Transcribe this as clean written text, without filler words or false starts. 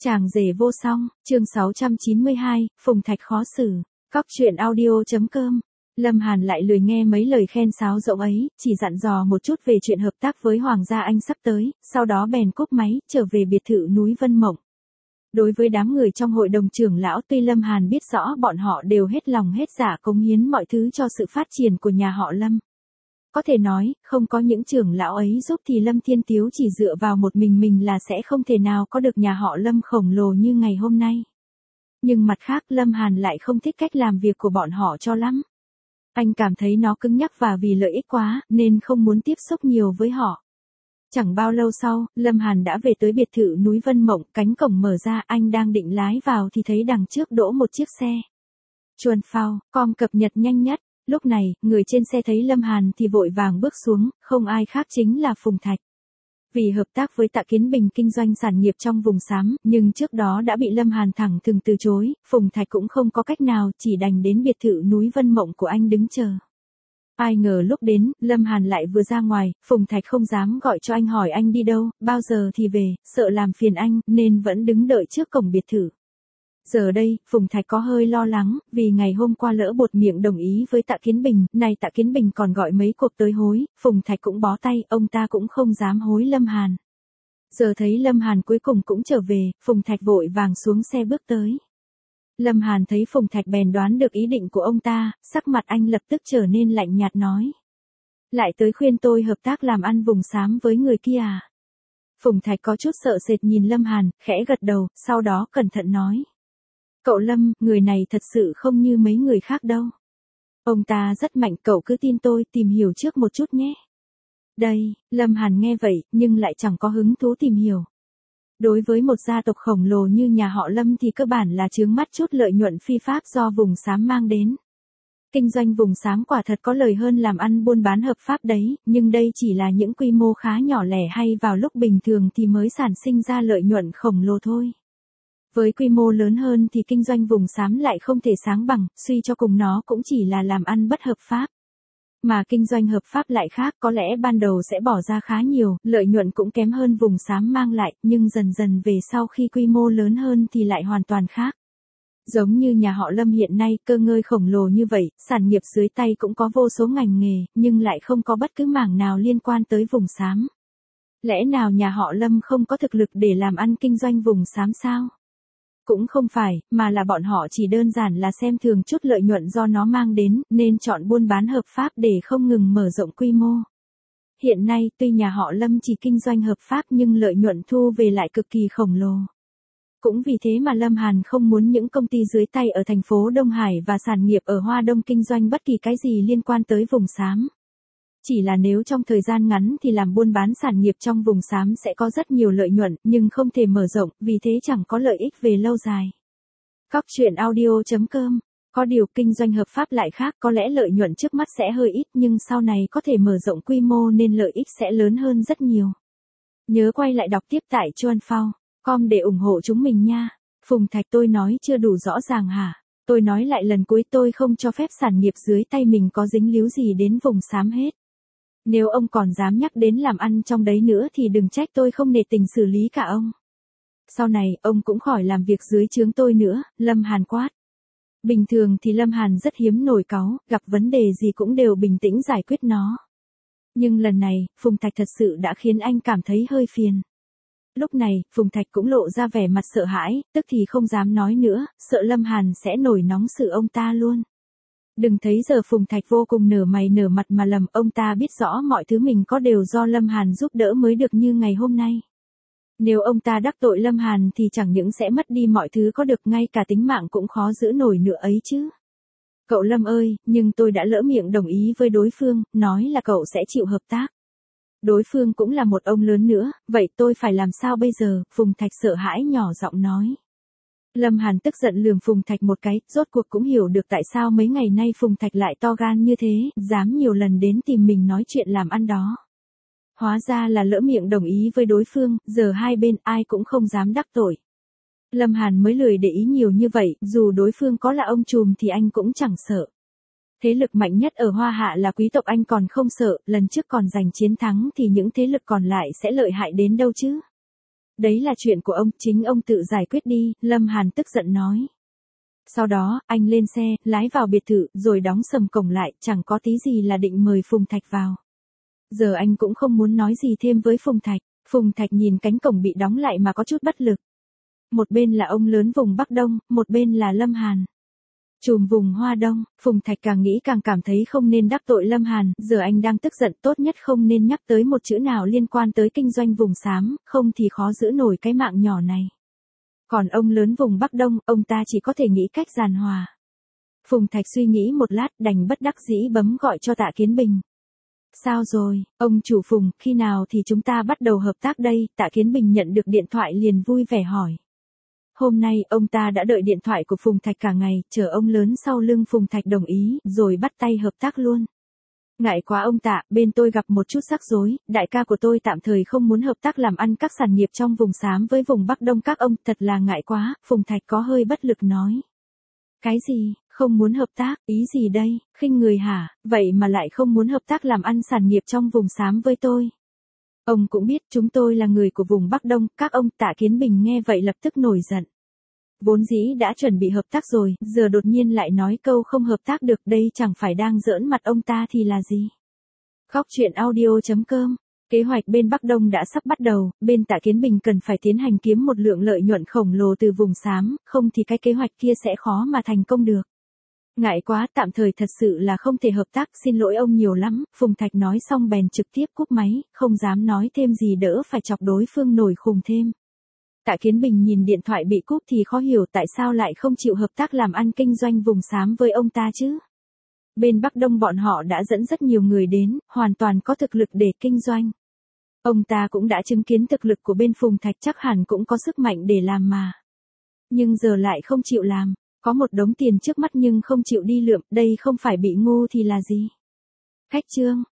Chàng rể vô song, chương 692, Phùng Thạch khó xử. Cóc truyện audio.com. Lâm Hàn lại lười nghe mấy lời khen sáo rỗng ấy, chỉ dặn dò một chút về chuyện hợp tác với Hoàng gia Anh sắp tới, sau đó bèn cúp máy, trở về biệt thự núi Vân Mộng. Đối với đám người trong hội đồng trưởng lão, tuy Lâm Hàn biết rõ bọn họ đều hết lòng hết dạ cống hiến mọi thứ cho sự phát triển của nhà họ Lâm. Có thể nói, không có những trưởng lão ấy giúp thì Lâm Thiên Tiếu chỉ dựa vào một mình là sẽ không thể nào có được nhà họ Lâm khổng lồ như ngày hôm nay. Nhưng mặt khác Lâm Hàn lại không thích cách làm việc của bọn họ cho lắm. Anh cảm thấy nó cứng nhắc và vì lợi ích quá, nên không muốn tiếp xúc nhiều với họ. Chẳng bao lâu sau, Lâm Hàn đã về tới biệt thự núi Vân Mộng, cánh cổng mở ra, anh đang định lái vào thì thấy đằng trước đỗ một chiếc xe. Chuồn phao, com cập nhật nhanh nhất. Lúc này, người trên xe thấy Lâm Hàn thì vội vàng bước xuống, không ai khác chính là Phùng Thạch. Vì hợp tác với Tạ Kiến Bình kinh doanh sản nghiệp trong vùng xám, nhưng trước đó đã bị Lâm Hàn thẳng thừng từ chối, Phùng Thạch cũng không có cách nào, chỉ đành đến biệt thự núi Vân Mộng của anh đứng chờ. Ai ngờ lúc đến, Lâm Hàn lại vừa ra ngoài, Phùng Thạch không dám gọi cho anh hỏi anh đi đâu, bao giờ thì về, sợ làm phiền anh, nên vẫn đứng đợi trước cổng biệt thự. Giờ đây, Phùng Thạch có hơi lo lắng, vì ngày hôm qua lỡ buột miệng đồng ý với Tạ Kiến Bình, nay Tạ Kiến Bình còn gọi mấy cuộc tới hối, Phùng Thạch cũng bó tay, ông ta cũng không dám hối Lâm Hàn. Giờ thấy Lâm Hàn cuối cùng cũng trở về, Phùng Thạch vội vàng xuống xe bước tới. Lâm Hàn thấy Phùng Thạch bèn đoán được ý định của ông ta, sắc mặt anh lập tức trở nên lạnh nhạt nói. Lại tới khuyên tôi hợp tác làm ăn vùng xám với người kia à? Phùng Thạch có chút sợ sệt nhìn Lâm Hàn, khẽ gật đầu, sau đó cẩn thận nói. Cậu Lâm, người này thật sự không như mấy người khác đâu. Ông ta rất mạnh, cậu cứ tin tôi, tìm hiểu trước một chút nhé. Đây, Lâm Hàn nghe vậy, nhưng lại chẳng có hứng thú tìm hiểu. Đối với một gia tộc khổng lồ như nhà họ Lâm thì cơ bản là chướng mắt chút lợi nhuận phi pháp do vùng xám mang đến. Kinh doanh vùng xám quả thật có lời hơn làm ăn buôn bán hợp pháp đấy, nhưng đây chỉ là những quy mô khá nhỏ lẻ hay vào lúc bình thường thì mới sản sinh ra lợi nhuận khổng lồ thôi. Với quy mô lớn hơn thì kinh doanh vùng xám lại không thể sáng bằng, suy cho cùng nó cũng chỉ là làm ăn bất hợp pháp. Mà kinh doanh hợp pháp lại khác, có lẽ ban đầu sẽ bỏ ra khá nhiều, lợi nhuận cũng kém hơn vùng xám mang lại, nhưng dần dần về sau khi quy mô lớn hơn thì lại hoàn toàn khác. Giống như nhà họ Lâm hiện nay, cơ ngơi khổng lồ như vậy, sản nghiệp dưới tay cũng có vô số ngành nghề, nhưng lại không có bất cứ mảng nào liên quan tới vùng xám. Lẽ nào nhà họ Lâm không có thực lực để làm ăn kinh doanh vùng xám sao? Cũng không phải, mà là bọn họ chỉ đơn giản là xem thường chút lợi nhuận do nó mang đến, nên chọn buôn bán hợp pháp để không ngừng mở rộng quy mô. Hiện nay, tuy nhà họ Lâm chỉ kinh doanh hợp pháp nhưng lợi nhuận thu về lại cực kỳ khổng lồ. Cũng vì thế mà Lâm Hàn không muốn những công ty dưới tay ở thành phố Đông Hải và sản nghiệp ở Hoa Đông kinh doanh bất kỳ cái gì liên quan tới vùng xám. Chỉ là nếu trong thời gian ngắn thì làm buôn bán sản nghiệp trong vùng xám sẽ có rất nhiều lợi nhuận, nhưng không thể mở rộng, vì thế chẳng có lợi ích về lâu dài. Cóc truyện audio.com. Có điều kinh doanh hợp pháp lại khác, có lẽ lợi nhuận trước mắt sẽ hơi ít nhưng sau này có thể mở rộng quy mô nên lợi ích sẽ lớn hơn rất nhiều. Nhớ quay lại đọc tiếp tại chuanphao.com để ủng hộ chúng mình nha. Phùng Thạch, tôi nói chưa đủ rõ ràng hả? Tôi nói lại lần cuối, tôi không cho phép sản nghiệp dưới tay mình có dính líu gì đến vùng xám hết. Nếu ông còn dám nhắc đến làm ăn trong đấy nữa thì đừng trách tôi không nể tình xử lý cả ông. Sau này, ông cũng khỏi làm việc dưới trướng tôi nữa, Lâm Hàn quát. Bình thường thì Lâm Hàn rất hiếm nổi cáu, gặp vấn đề gì cũng đều bình tĩnh giải quyết nó. Nhưng lần này, Phùng Thạch thật sự đã khiến anh cảm thấy hơi phiền. Lúc này, Phùng Thạch cũng lộ ra vẻ mặt sợ hãi, tức thì không dám nói nữa, sợ Lâm Hàn sẽ nổi nóng xử ông ta luôn. Đừng thấy giờ Phùng Thạch vô cùng nở mày nở mặt mà lầm, ông ta biết rõ mọi thứ mình có đều do Lâm Hàn giúp đỡ mới được như ngày hôm nay. Nếu ông ta đắc tội Lâm Hàn thì chẳng những sẽ mất đi mọi thứ có được, ngay cả tính mạng cũng khó giữ nổi nữa ấy chứ. Cậu Lâm ơi, nhưng tôi đã lỡ miệng đồng ý với đối phương, nói là cậu sẽ chịu hợp tác. Đối phương cũng là một ông lớn nữa, vậy tôi phải làm sao bây giờ? Phùng Thạch sợ hãi nhỏ giọng nói. Lâm Hàn tức giận lườm Phùng Thạch một cái, rốt cuộc cũng hiểu được tại sao mấy ngày nay Phùng Thạch lại to gan như thế, dám nhiều lần đến tìm mình nói chuyện làm ăn đó. Hóa ra là lỡ miệng đồng ý với đối phương, giờ hai bên ai cũng không dám đắc tội. Lâm Hàn mới lười để ý nhiều như vậy, dù đối phương có là ông trùm thì anh cũng chẳng sợ. Thế lực mạnh nhất ở Hoa Hạ là quý tộc, anh còn không sợ, lần trước còn giành chiến thắng thì những thế lực còn lại sẽ lợi hại đến đâu chứ. Đấy là chuyện của ông, chính ông tự giải quyết đi, Lâm Hàn tức giận nói. Sau đó, anh lên xe, lái vào biệt thự, rồi đóng sầm cổng lại, chẳng có tí gì là định mời Phùng Thạch vào. Giờ anh cũng không muốn nói gì thêm với Phùng Thạch. Phùng Thạch nhìn cánh cổng bị đóng lại mà có chút bất lực. Một bên là ông lớn vùng Bắc Đông, một bên là Lâm Hàn. Trùm vùng Hoa Đông, Phùng Thạch càng nghĩ càng cảm thấy không nên đắc tội Lâm Hàn, giờ anh đang tức giận, tốt nhất không nên nhắc tới một chữ nào liên quan tới kinh doanh vùng xám, không thì khó giữ nổi cái mạng nhỏ này. Còn ông lớn vùng Bắc Đông, ông ta chỉ có thể nghĩ cách giàn hòa. Phùng Thạch suy nghĩ một lát, đành bất đắc dĩ bấm gọi cho Tạ Kiến Bình. Sao rồi, ông chủ Phùng, khi nào thì chúng ta bắt đầu hợp tác đây? Tạ Kiến Bình nhận được điện thoại liền vui vẻ hỏi. Hôm nay, ông ta đã đợi điện thoại của Phùng Thạch cả ngày, chờ ông lớn sau lưng Phùng Thạch đồng ý, rồi bắt tay hợp tác luôn. Ngại quá ông Tạ, bên tôi gặp một chút rắc rối, đại ca của tôi tạm thời không muốn hợp tác làm ăn các sản nghiệp trong vùng xám với vùng Bắc Đông các ông, thật là ngại quá, Phùng Thạch có hơi bất lực nói. Cái gì, không muốn hợp tác, ý gì đây, khinh người hả, vậy mà lại không muốn hợp tác làm ăn sản nghiệp trong vùng xám với tôi. Ông cũng biết chúng tôi là người của vùng Bắc Đông, các ông. Tạ Kiến Bình nghe vậy lập tức nổi giận. Vốn dĩ đã chuẩn bị hợp tác rồi, giờ đột nhiên lại nói câu không hợp tác được, đây chẳng phải đang giỡn mặt ông ta thì là gì. Khóc chuyện audio.com. Kế hoạch bên Bắc Đông đã sắp bắt đầu, bên Tạ Kiến Bình cần phải tiến hành kiếm một lượng lợi nhuận khổng lồ từ vùng xám, không thì cái kế hoạch kia sẽ khó mà thành công được. Ngại quá, tạm thời thật sự là không thể hợp tác, xin lỗi ông nhiều lắm. Phùng Thạch nói xong bèn trực tiếp cúp máy, không dám nói thêm gì đỡ phải chọc đối phương nổi khùng thêm. Tạ Kiến Bình nhìn điện thoại bị cúp thì khó hiểu tại sao lại không chịu hợp tác làm ăn kinh doanh vùng xám với ông ta chứ. Bên Bắc Đông bọn họ đã dẫn rất nhiều người đến, hoàn toàn có thực lực để kinh doanh. Ông ta cũng đã chứng kiến thực lực của bên Phùng Thạch, chắc hẳn cũng có sức mạnh để làm mà. Nhưng giờ lại không chịu làm, có một đống tiền trước mắt nhưng không chịu đi lượm, đây không phải bị ngu thì là gì. Khách trương,